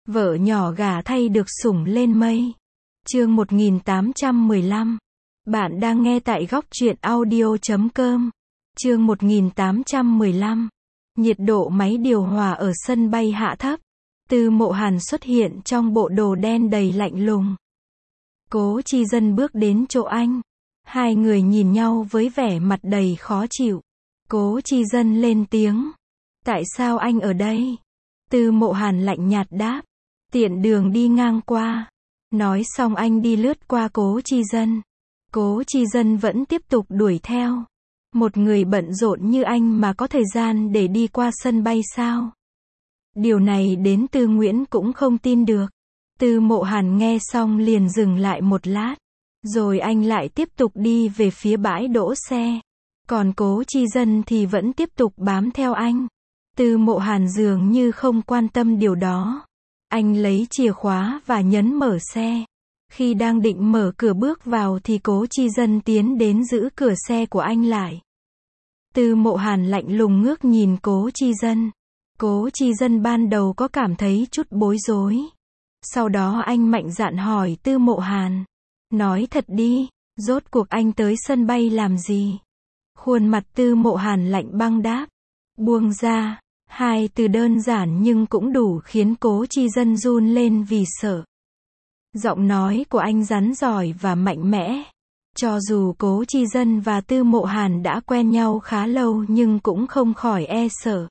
Vợ nhỏ gả thay được sủng lên mây. Chương 1815. Bạn đang nghe tại góc truyện audio.com. Chương 1815. Nhiệt độ máy điều hòa ở sân bay hạ thấp. Tư Mộ Hàn xuất hiện trong bộ đồ đen đầy lạnh lùng. Cố Chi Dân bước đến chỗ anh. Hai người nhìn nhau với vẻ mặt đầy khó chịu. Cố Chi Dân lên tiếng. Tại sao anh ở đây? Tư Mộ Hàn lạnh nhạt đáp. Tiện đường đi ngang qua. Nói xong anh đi lướt qua Cố Chi Dân. Cố Chi Dân vẫn tiếp tục đuổi theo. Một người bận rộn như anh mà có thời gian để đi qua sân bay sao? Điều này đến Tư Nguyễn cũng không tin được. Tư Mộ Hàn nghe xong liền dừng lại một lát. Rồi anh lại tiếp tục đi về phía bãi đỗ xe. Còn Cố Chi Dân thì vẫn tiếp tục bám theo anh. Tư Mộ Hàn dường như không quan tâm điều đó. Anh lấy chìa khóa và nhấn mở xe. Khi đang định mở cửa bước vào thì Cố Chi Dân tiến đến giữ cửa xe của anh lại. Tư Mộ Hàn lạnh lùng ngước nhìn Cố Chi Dân. Cố Chi Dân ban đầu có cảm thấy chút bối rối. Sau đó anh mạnh dạn hỏi Tư Mộ Hàn. Nói thật đi, rốt cuộc anh tới sân bay làm gì? Khuôn mặt Tư Mộ Hàn lạnh băng đáp. Buông ra. Hai từ đơn giản nhưng cũng đủ khiến Cố Chi Dân run lên vì sợ. Giọng nói của anh rắn rỏi và mạnh mẽ. Cho dù Cố Chi Dân và Tư Mộ Hàn đã quen nhau khá lâu nhưng cũng không khỏi e sợ.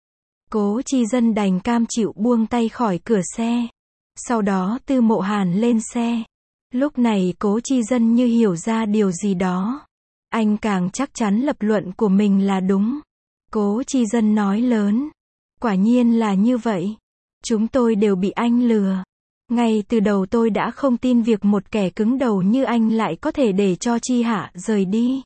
Cố Chi Dân đành cam chịu buông tay khỏi cửa xe. Sau đó Tư Mộ Hàn lên xe. Lúc này Cố Chi Dân như hiểu ra điều gì đó. Anh càng chắc chắn lập luận của mình là đúng. Cố Chi Dân nói lớn. Quả nhiên là như vậy. Chúng tôi đều bị anh lừa. Ngay từ đầu tôi đã không tin việc một kẻ cứng đầu như anh lại có thể để cho Chi Hạ rời đi.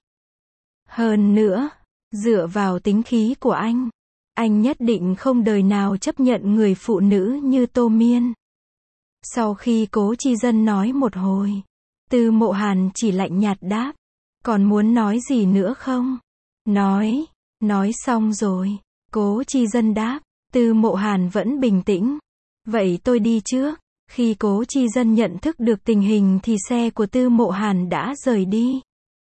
Hơn nữa, dựa vào tính khí của anh nhất định không đời nào chấp nhận người phụ nữ như Tô Miên. Sau khi Cố Chi Dân nói một hồi, Tư Mộ Hàn chỉ lạnh nhạt đáp. Còn muốn nói gì nữa không? Nói xong rồi. Cố Chi Dân đáp. Tư Mộ Hàn vẫn bình tĩnh. Vậy tôi đi trước. Khi Cố Chi Dân nhận thức được tình hình thì xe của Tư Mộ Hàn đã rời đi.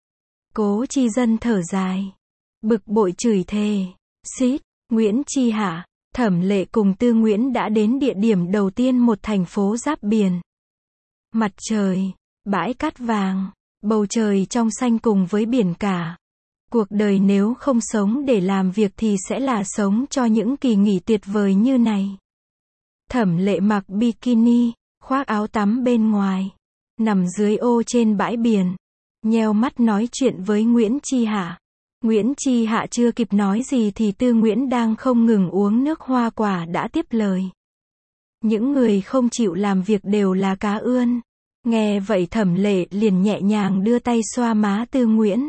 Cố Chi Dân thở dài. Bực bội chửi thề. Xít, Nguyễn Chi Hạ, Thẩm Lệ cùng Tư Nguyễn đã đến địa điểm đầu tiên, một thành phố giáp biển. Mặt trời, bãi cát vàng, bầu trời trong xanh cùng với biển cả. Cuộc đời nếu không sống để làm việc thì sẽ là sống cho những kỳ nghỉ tuyệt vời như này. Thẩm Lệ mặc bikini, khoác áo tắm bên ngoài, nằm dưới ô trên bãi biển, nheo mắt nói chuyện với Nguyễn Chi Hạ. Nguyễn Chi Hạ chưa kịp nói gì thì Tư Nguyễn đang không ngừng uống nước hoa quả đã tiếp lời. Những người không chịu làm việc đều là cá ươn. Nghe vậy Thẩm Lệ liền nhẹ nhàng đưa tay xoa má Tư Nguyễn.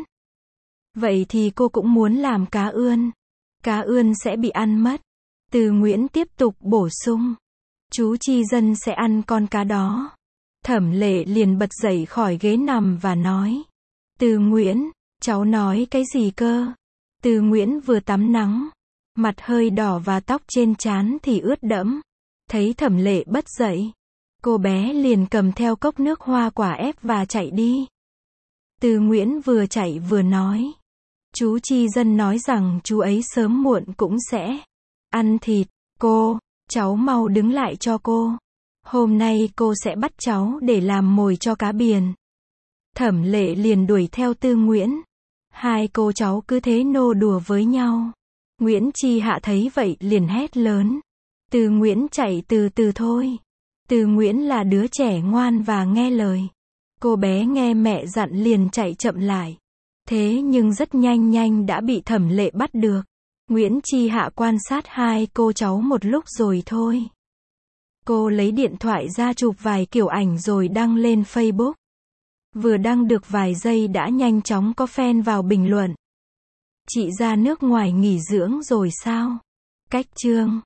Vậy thì cô cũng muốn làm cá ươn. Cá ươn sẽ bị ăn mất. Tư Nguyễn tiếp tục bổ sung. Chú Chi Dân sẽ ăn con cá đó. Thẩm Lệ liền bật dậy khỏi ghế nằm và nói. Tư Nguyễn, cháu nói cái gì cơ? Tư Nguyễn vừa tắm nắng, mặt hơi đỏ và tóc trên trán thì ướt đẫm. Thấy Thẩm Lệ bất dậy, cô bé liền cầm theo cốc nước hoa quả ép và chạy đi. Tư Nguyễn vừa chạy vừa nói. Chú Chi Dân nói rằng chú ấy sớm muộn cũng sẽ ăn thịt. Cháu mau đứng lại cho cô. Hôm nay cô sẽ bắt cháu để làm mồi cho cá biển. Thẩm Lệ liền đuổi theo Tư Nguyễn. Hai cô cháu cứ thế nô đùa với nhau. Nguyễn Chi Hạ thấy vậy liền hét lớn. Tư Nguyễn chạy từ từ thôi. Tư Nguyễn là đứa trẻ ngoan và nghe lời. Cô bé nghe mẹ dặn liền chạy chậm lại. Thế nhưng rất nhanh đã bị Thẩm Lệ bắt được. Nguyễn Chi Hạ quan sát hai cô cháu một lúc rồi thôi. Cô lấy điện thoại ra chụp vài kiểu ảnh rồi đăng lên Facebook. Vừa đăng được vài giây đã nhanh chóng có fan vào bình luận. Chị ra nước ngoài nghỉ dưỡng rồi sao? Cách chương.